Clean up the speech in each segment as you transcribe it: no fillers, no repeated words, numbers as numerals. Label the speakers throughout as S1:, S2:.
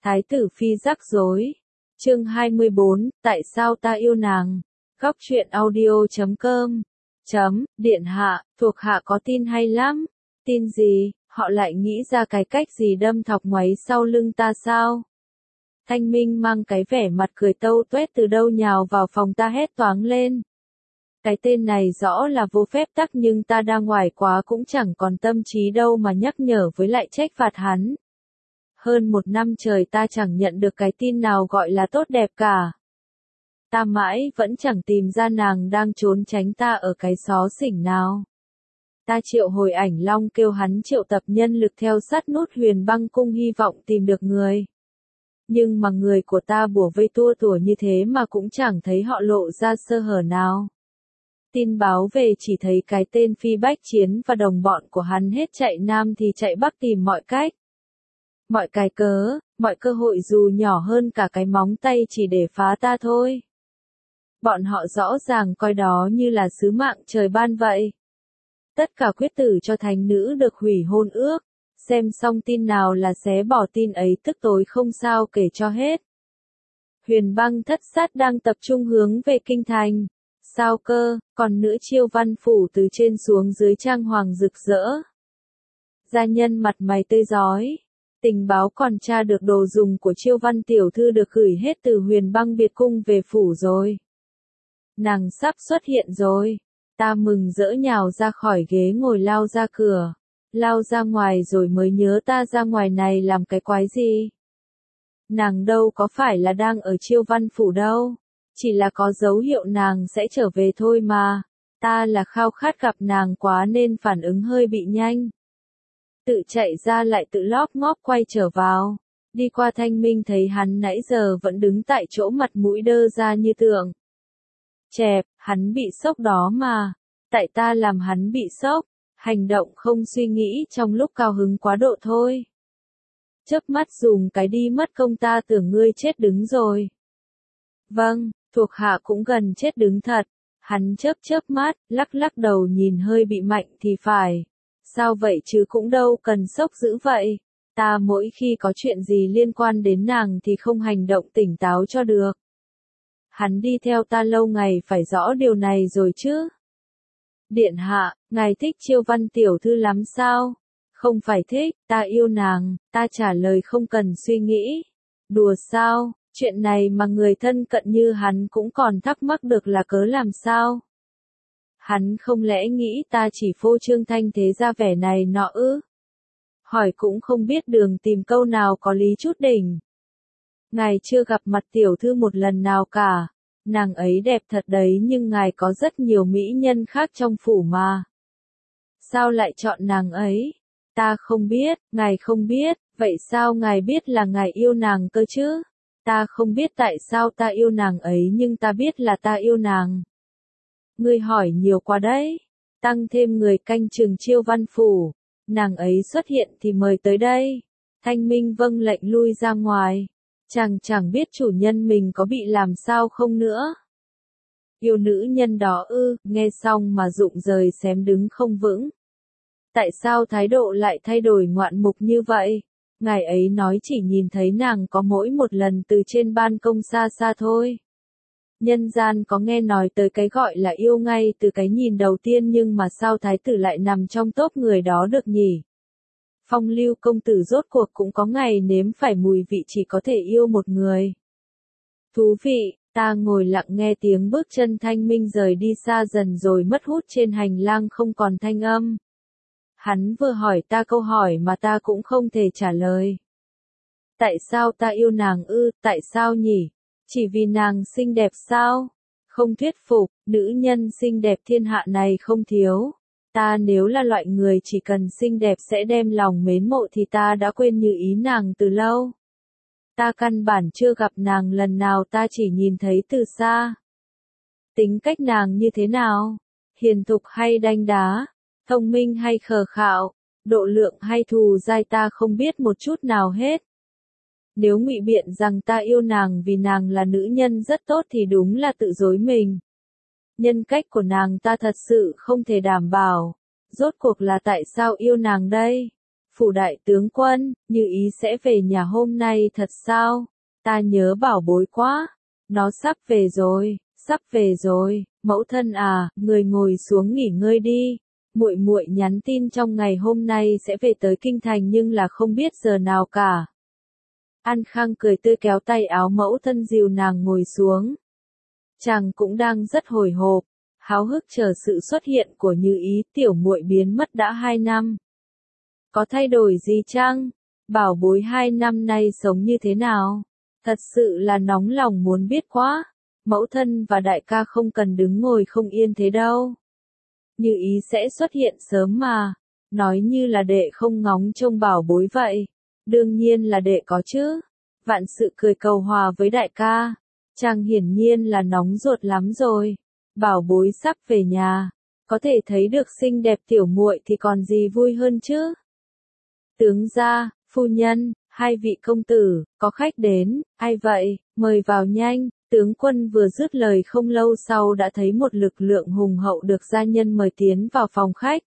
S1: Thái tử phi rắc rối. Chương 24, tại sao ta yêu nàng? Góc truyện audio.com. Điện hạ, thuộc hạ có tin hay lắm. Tin gì? Họ lại nghĩ ra cái cách gì đâm thọc ngoáy sau lưng ta sao? Thanh Minh mang cái vẻ mặt cười tâu tuét từ đâu nhào vào phòng ta hét toáng lên. Cái tên này rõ là vô phép tắc nhưng ta đang ngoài quá cũng chẳng còn tâm trí đâu mà nhắc nhở với lại trách phạt hắn. Hơn 1 năm trời ta chẳng nhận được cái tin nào gọi là tốt đẹp cả. Ta mãi vẫn chẳng tìm ra nàng đang trốn tránh ta ở cái xó xỉnh nào. Ta triệu hồi ảnh long kêu hắn triệu tập nhân lực theo sát nút Huyền Băng cung hy vọng tìm được người. Nhưng mà người của ta bủa vây tua tủa như thế mà cũng chẳng thấy họ lộ ra sơ hở nào. Tin báo về chỉ thấy cái tên Phi Bách Chiến và đồng bọn của hắn hết chạy nam thì chạy bắc tìm mọi cách. Mọi cái cớ, mọi cơ hội dù nhỏ hơn cả cái móng tay chỉ để phá ta thôi. Bọn họ rõ ràng coi đó như là sứ mạng trời ban vậy. Tất cả quyết tử cho thánh nữ được hủy hôn ước. Xem xong tin nào là xé bỏ tin ấy tức tối không sao kể cho hết. Huyền Băng thất sát đang tập trung hướng về kinh thành. Sao cơ, còn nữ Chiêu Văn phủ từ trên xuống dưới trang hoàng rực rỡ. Gia nhân mặt mày tươi rói. Tình báo còn tra được đồ dùng của Chiêu Văn tiểu thư được gửi hết từ Huyền Băng biệt cung về phủ rồi. Nàng sắp xuất hiện rồi. Ta mừng rỡ nhào ra khỏi ghế ngồi lao ra cửa. Lao ra ngoài rồi mới nhớ ta ra ngoài này làm cái quái gì. Nàng đâu có phải là đang ở Chiêu Văn phủ đâu. Chỉ là có dấu hiệu nàng sẽ trở về thôi mà. Ta là khao khát gặp nàng quá nên phản ứng hơi bị nhanh. Tự chạy ra lại tự lóp ngóp quay trở vào. Đi qua Thanh Minh thấy hắn nãy giờ vẫn đứng tại chỗ mặt mũi đơ ra như tượng. Chẹp, hắn bị sốc đó mà. Tại ta làm hắn bị sốc. Hành động không suy nghĩ trong lúc cao hứng quá độ thôi. Chớp mắt dùng cái đi mất công ta tưởng ngươi chết đứng rồi. Vâng, thuộc hạ cũng gần chết đứng thật. Hắn chớp mắt, lắc lắc đầu nhìn hơi bị mạnh thì phải. Sao vậy chứ cũng đâu cần sốc dữ vậy. Ta mỗi khi có chuyện gì liên quan đến nàng thì không hành động tỉnh táo cho được. Hắn đi theo ta lâu ngày phải rõ điều này rồi chứ. Điện hạ, ngài thích Chiêu Văn tiểu thư lắm sao? Không phải thích, ta yêu nàng, ta trả lời không cần suy nghĩ. Đùa sao, chuyện này mà người thân cận như hắn cũng còn thắc mắc được là cớ làm sao? Hắn không lẽ nghĩ ta chỉ phô trương thanh thế ra vẻ này nọ ư? Hỏi cũng không biết đường tìm câu nào có lý chút đỉnh. Ngài chưa gặp mặt tiểu thư một lần nào cả. Nàng ấy đẹp thật đấy nhưng ngài có rất nhiều mỹ nhân khác trong phủ mà. Sao lại chọn nàng ấy? Ta không biết, ngài không biết, vậy sao ngài biết là ngài yêu nàng cơ chứ? Ta không biết tại sao ta yêu nàng ấy nhưng ta biết là ta yêu nàng. Ngươi hỏi nhiều quá đấy. Tăng thêm người canh chừng Chiêu Văn phủ. Nàng ấy xuất hiện thì mời tới đây. Thanh Minh vâng lệnh lui ra ngoài. Chàng chẳng biết chủ nhân mình có bị làm sao không nữa. Yêu nữ nhân đó ư, nghe xong mà rụng rời xém đứng không vững. Tại sao thái độ lại thay đổi ngoạn mục như vậy? Ngài ấy nói chỉ nhìn thấy nàng có mỗi một lần từ trên ban công xa xa thôi. Nhân gian có nghe nói tới cái gọi là yêu ngay từ cái nhìn đầu tiên nhưng mà sao thái tử lại nằm trong top người đó được nhỉ? Phong Lưu công tử rốt cuộc cũng có ngày nếm phải mùi vị chỉ có thể yêu một người. Thú vị, ta ngồi lặng nghe tiếng bước chân Thanh Minh rời đi xa dần rồi mất hút trên hành lang không còn thanh âm. Hắn vừa hỏi ta câu hỏi mà ta cũng không thể trả lời. Tại sao ta yêu nàng ư, tại sao nhỉ? Chỉ vì nàng xinh đẹp sao? Không thuyết phục, nữ nhân xinh đẹp thiên hạ này không thiếu. Ta nếu là loại người chỉ cần xinh đẹp sẽ đem lòng mến mộ thì ta đã quên như ý nàng từ lâu. Ta căn bản chưa gặp nàng lần nào ta chỉ nhìn thấy từ xa. Tính cách nàng như thế nào? Hiền thục hay đanh đá? Thông minh hay khờ khạo? Độ lượng hay thù dai ta không biết một chút nào hết. Nếu ngụy biện rằng ta yêu nàng vì nàng là nữ nhân rất tốt thì đúng là tự dối mình. Nhân cách của nàng ta thật sự không thể đảm bảo. Rốt cuộc là tại sao yêu nàng đây? Phủ đại tướng quân, Như Ý sẽ về nhà hôm nay thật sao? Ta nhớ bảo bối quá. Nó sắp về rồi, sắp về rồi. Mẫu thân à, người ngồi xuống nghỉ ngơi đi. Muội muội nhắn tin trong ngày hôm nay sẽ về tới kinh thành nhưng là không biết giờ nào cả. An Khang cười tươi kéo tay áo mẫu thân dìu nàng ngồi xuống. Chàng cũng đang rất hồi hộp, háo hức chờ sự xuất hiện của Như Ý. Tiểu muội biến mất đã 2 năm. Có thay đổi gì chăng? Bảo bối 2 năm nay sống như thế nào? Thật sự là nóng lòng muốn biết quá. Mẫu thân và đại ca không cần đứng ngồi không yên thế đâu. Như Ý sẽ xuất hiện sớm mà. Nói như là đệ không ngóng trông bảo bối vậy. Đương nhiên là đệ có chứ. Vạn sự cười cầu hòa với đại ca. Chàng hiển nhiên là nóng ruột lắm rồi. Bảo bối sắp về nhà. Có thể thấy được xinh đẹp tiểu muội thì còn gì vui hơn chứ. Tướng gia, phu nhân, 2 vị công tử, có khách đến. Ai vậy? Mời vào nhanh. Tướng quân vừa dứt lời không lâu sau đã thấy một lực lượng hùng hậu được gia nhân mời tiến vào phòng khách.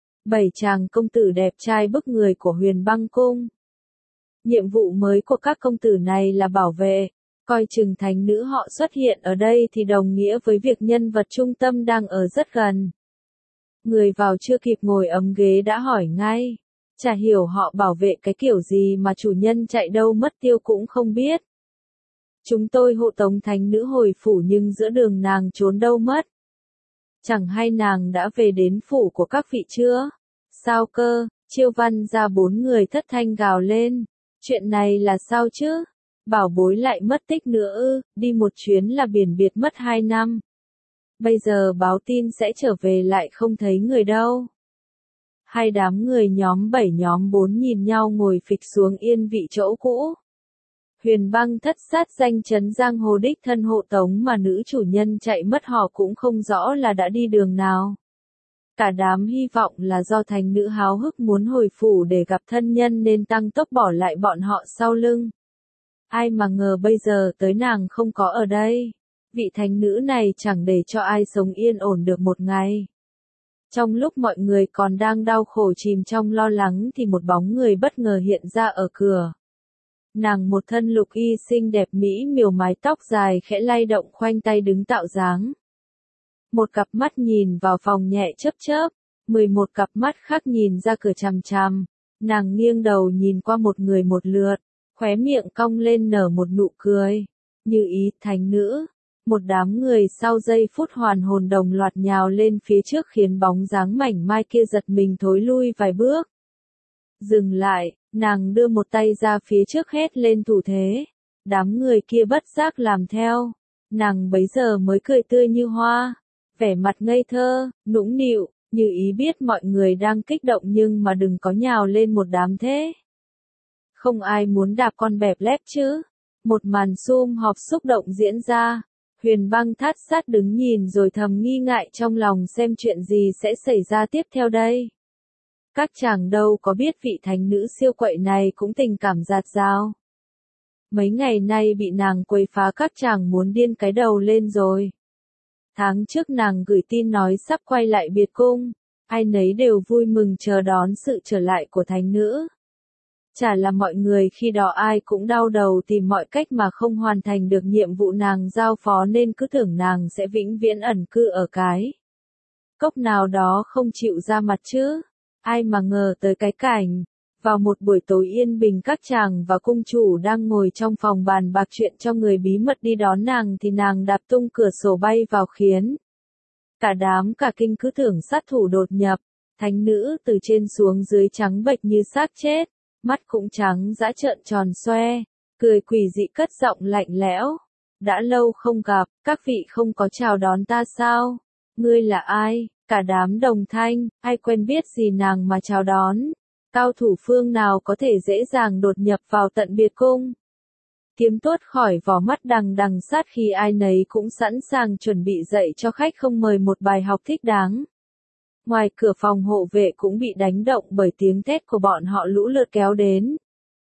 S1: 7 chàng công tử đẹp trai bức người của Huyền Băng Cung. Nhiệm vụ mới của các công tử này là bảo vệ, coi chừng thánh nữ họ xuất hiện ở đây thì đồng nghĩa với việc nhân vật trung tâm đang ở rất gần. Người vào chưa kịp ngồi ấm ghế đã hỏi ngay, chả hiểu họ bảo vệ cái kiểu gì mà chủ nhân chạy đâu mất tiêu cũng không biết. Chúng tôi hộ tống thánh nữ hồi phủ nhưng giữa đường nàng trốn đâu mất. Chẳng hay nàng đã về đến phủ của các vị chưa? Sao cơ? Chiêu Văn ra 4 người thất thanh gào lên. Chuyện này là sao chứ? Bảo bối lại mất tích nữa ư? Đi một chuyến là biển biệt mất 2 năm. Bây giờ báo tin sẽ trở về lại không thấy người đâu. Hai đám người nhóm 7 nhóm 4 nhìn nhau ngồi phịch xuống yên vị chỗ cũ. Huyền Băng thất sát danh chấn giang hồ đích thân hộ tống mà nữ chủ nhân chạy mất họ cũng không rõ là đã đi đường nào. Cả đám hy vọng là do thánh nữ háo hức muốn hồi phủ để gặp thân nhân nên tăng tốc bỏ lại bọn họ sau lưng. Ai mà ngờ bây giờ tới nàng không có ở đây. Vị thánh nữ này chẳng để cho ai sống yên ổn được một ngày. Trong lúc mọi người còn đang đau khổ chìm trong lo lắng thì một bóng người bất ngờ hiện ra ở cửa. Nàng một thân lục y xinh đẹp mỹ miều mái tóc dài khẽ lay động khoanh tay đứng tạo dáng. Một cặp mắt nhìn vào phòng nhẹ chớp chớp, 11 cặp mắt khác nhìn ra cửa chằm chằm. Nàng nghiêng đầu nhìn qua một người một lượt, khóe miệng cong lên nở một nụ cười. Như Ý, thánh nữ. Một đám người sau giây phút hoàn hồn đồng loạt nhào lên phía trước khiến bóng dáng mảnh mai kia giật mình thối lui vài bước. Dừng lại, nàng đưa một tay ra phía trước hét lên thủ thế. Đám người kia bất giác làm theo. Nàng bấy giờ mới cười tươi như hoa. Vẻ mặt ngây thơ, nũng nịu, Như Ý biết mọi người đang kích động nhưng mà đừng có nhào lên một đám thế. Không ai muốn đạp con bẹp lép chứ. Một màn sum họp xúc động diễn ra. Huyền Băng thát sát đứng nhìn rồi thầm nghi ngại trong lòng xem chuyện gì sẽ xảy ra tiếp theo đây. Các chàng đâu có biết vị thánh nữ siêu quậy này cũng tình cảm dạt dào. Mấy ngày nay bị nàng quấy phá các chàng muốn điên cái đầu lên rồi. Tháng trước nàng gửi tin nói sắp quay lại biệt cung, ai nấy đều vui mừng chờ đón sự trở lại của thánh nữ. Chả là mọi người khi đó ai cũng đau đầu tìm mọi cách mà không hoàn thành được nhiệm vụ nàng giao phó nên cứ tưởng nàng sẽ vĩnh viễn ẩn cư ở cái cốc nào đó không chịu ra mặt chứ. Ai mà ngờ tới cái cảnh. Vào một buổi tối yên bình các chàng và cung chủ đang ngồi trong phòng bàn bạc chuyện cho người bí mật đi đón nàng thì nàng đạp tung cửa sổ bay vào khiến cả đám cả kinh cứ tưởng sát thủ đột nhập. Thánh nữ từ trên xuống dưới trắng bệch như xác chết, mắt cũng trắng dã trợn tròn xoe, cười quỷ dị cất giọng lạnh lẽo. Đã lâu không gặp, các vị không có chào đón ta sao? Ngươi là ai? Cả đám đồng thanh, ai quen biết gì nàng mà chào đón? Cao thủ phương nào có thể dễ dàng đột nhập vào tận biệt cung? Kiếm tuốt khỏi vỏ mắt đằng đằng sát khi ai nấy cũng sẵn sàng chuẩn bị dạy cho khách không mời một bài học thích đáng. Ngoài cửa phòng hộ vệ cũng bị đánh động bởi tiếng thét của bọn họ lũ lượt kéo đến.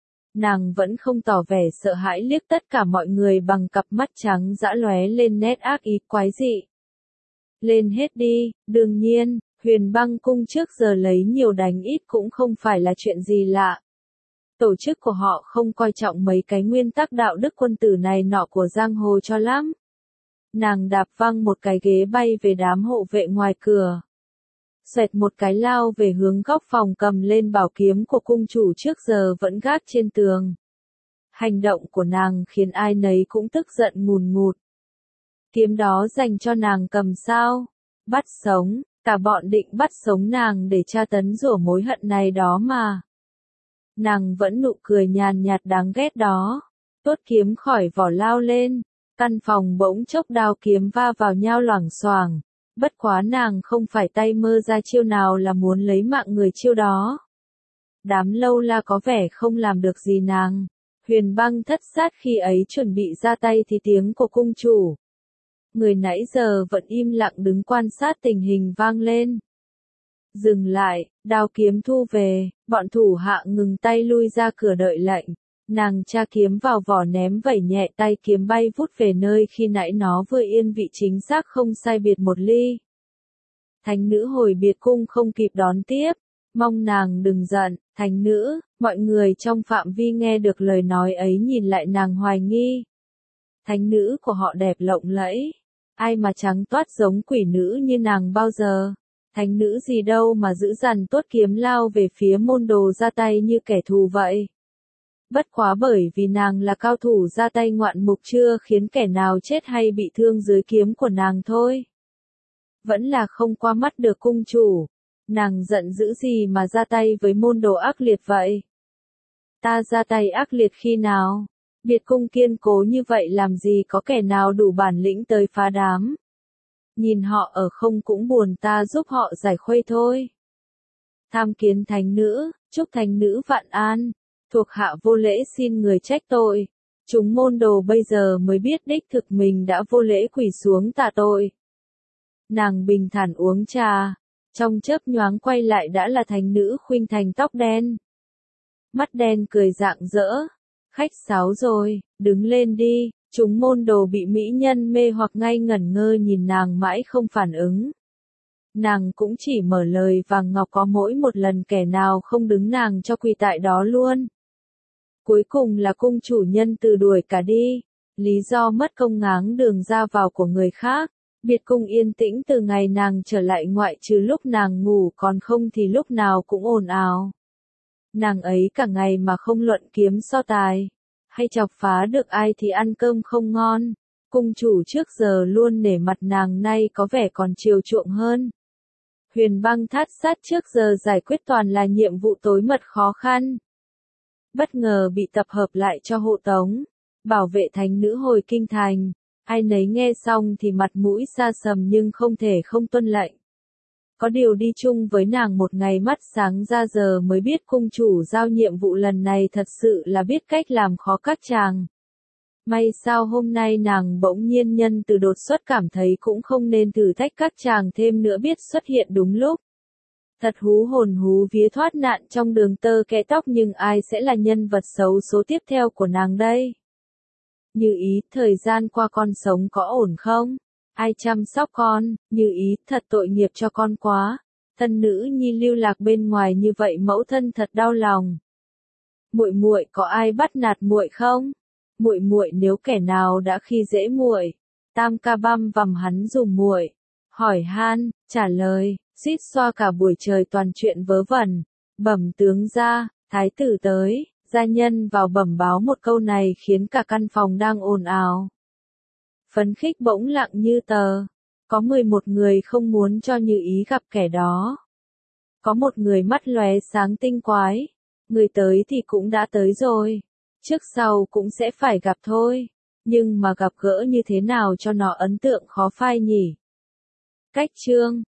S1: Nàng vẫn không tỏ vẻ sợ hãi liếc tất cả mọi người bằng cặp mắt trắng dã lóe lên nét ác ý quái dị. Lên hết đi, đương nhiên, Huyền Băng Cung trước giờ lấy nhiều đánh ít cũng không phải là chuyện gì lạ. Tổ chức của họ không coi trọng mấy cái nguyên tắc đạo đức quân tử này nọ của giang hồ cho lắm. Nàng đạp văng một cái ghế bay về đám hộ vệ ngoài cửa. Xoẹt một cái lao về hướng góc phòng, cầm lên bảo kiếm của cung chủ trước giờ vẫn gác trên tường. Hành động của nàng khiến ai nấy cũng tức giận ngùn ngụt. Kiếm đó dành cho nàng cầm sao? Bắt sống, cả bọn định bắt sống nàng để tra tấn rủa mối hận này đó mà. Nàng vẫn nụ cười nhàn nhạt đáng ghét đó. Tuốt kiếm khỏi vỏ lao lên. Căn phòng bỗng chốc đao kiếm va vào nhau loảng xoảng. Bất quá nàng không phải tay mơ ra chiêu nào là muốn lấy mạng người chiêu đó. Đám lâu la có vẻ không làm được gì nàng. Huyền Băng thất sát khi ấy chuẩn bị ra tay thì tiếng của cung chủ, người nãy giờ vẫn im lặng đứng quan sát tình hình, vang lên. Dừng lại, đao kiếm thu về, bọn thủ hạ ngừng tay lui ra cửa đợi lệnh. Nàng tra kiếm vào vỏ ném vẩy nhẹ tay, kiếm bay vút về nơi khi nãy nó vừa yên vị, chính xác không sai biệt một ly. Thánh nữ hồi biệt cung không kịp đón tiếp, mong nàng đừng giận. Thánh nữ, mọi người trong phạm vi nghe được lời nói ấy nhìn lại nàng hoài nghi. Thánh nữ của họ đẹp lộng lẫy, ai mà trắng toát giống quỷ nữ như nàng bao giờ. Thánh nữ gì đâu mà dữ dằn, tuốt kiếm lao về phía môn đồ, ra tay như kẻ thù vậy. Bất quá bởi vì nàng là cao thủ, ra tay ngoạn mục, chưa khiến kẻ nào chết hay bị thương dưới kiếm của nàng thôi. Vẫn là không qua mắt được cung chủ. Nàng giận dữ gì mà ra tay với môn đồ ác liệt vậy? Ta ra tay ác liệt khi nào? Biệt cung kiên cố như vậy, làm gì có kẻ nào đủ bản lĩnh tới phá đám? Nhìn họ ở không cũng buồn, ta giúp họ giải khuây thôi. Tham kiến thánh nữ, chúc thánh nữ vạn an. Thuộc hạ vô lễ xin người trách tội. Chúng môn đồ bây giờ mới biết đích thực mình đã vô lễ, quỳ xuống tạ tội. Nàng bình thản uống trà. Trong chớp nhoáng quay lại đã là thánh nữ khuynh thành, tóc đen, mắt đen, cười rạng rỡ. Khách sáo rồi, đứng lên đi. Chúng môn đồ bị mỹ nhân mê hoặc ngay ngẩn ngơ nhìn nàng mãi không phản ứng. Nàng cũng chỉ mở lời vàng ngọc có mỗi một lần, kẻ nào không đứng nàng cho quỳ tại đó luôn. Cuối cùng là cung chủ nhân từ đuổi cả đi. Lý do mất công ngáng đường ra vào của người khác. Biệt cung yên tĩnh từ ngày nàng trở lại, ngoại trừ lúc nàng ngủ, còn không thì lúc nào cũng ồn ào. Nàng ấy cả ngày mà không luận kiếm so tài, hay chọc phá được ai thì ăn cơm không ngon. Cung chủ trước giờ luôn nể mặt nàng, nay có vẻ còn chiều chuộng hơn. Huyền Băng thát sát trước giờ giải quyết toàn là nhiệm vụ tối mật khó khăn. Bất ngờ bị tập hợp lại cho hộ tống, bảo vệ thánh nữ hồi kinh thành. Ai nấy nghe xong thì mặt mũi sa sầm nhưng không thể không tuân lệnh. Có điều đi chung với nàng một ngày mắt sáng ra giờ mới biết cung chủ giao nhiệm vụ lần này thật sự là biết cách làm khó các chàng. May sao hôm nay nàng bỗng nhiên nhân từ đột xuất, cảm thấy cũng không nên thử thách các chàng thêm nữa, biết xuất hiện đúng lúc. Thật hú hồn hú vía thoát nạn trong đường tơ kẽ tóc, nhưng ai sẽ là nhân vật xấu số tiếp theo của nàng đây? Như Ý, thời gian qua con sống có ổn không? Ai chăm sóc con? Như Ý, thật tội nghiệp cho con quá. Thân nữ nhi lưu lạc bên ngoài như vậy, mẫu thân thật đau lòng. Muội muội, có ai bắt nạt muội không? Muội muội, nếu kẻ nào đã khi dễ muội, tam ca băm vằm hắn dùm muội. Hỏi han, trả lời, suýt xoa cả buổi trời toàn chuyện vớ vẩn. Bẩm tướng gia, thái tử tới. Gia nhân vào bẩm báo một câu này khiến cả căn phòng đang ồn ào phấn khích bỗng lặng như tờ. Có 11 người không muốn cho Như Ý gặp kẻ đó. Có một người mắt lóe sáng tinh quái. Người tới thì cũng đã tới rồi. Trước sau cũng sẽ phải gặp thôi. Nhưng mà gặp gỡ như thế nào cho nó ấn tượng khó phai nhỉ? Cách chương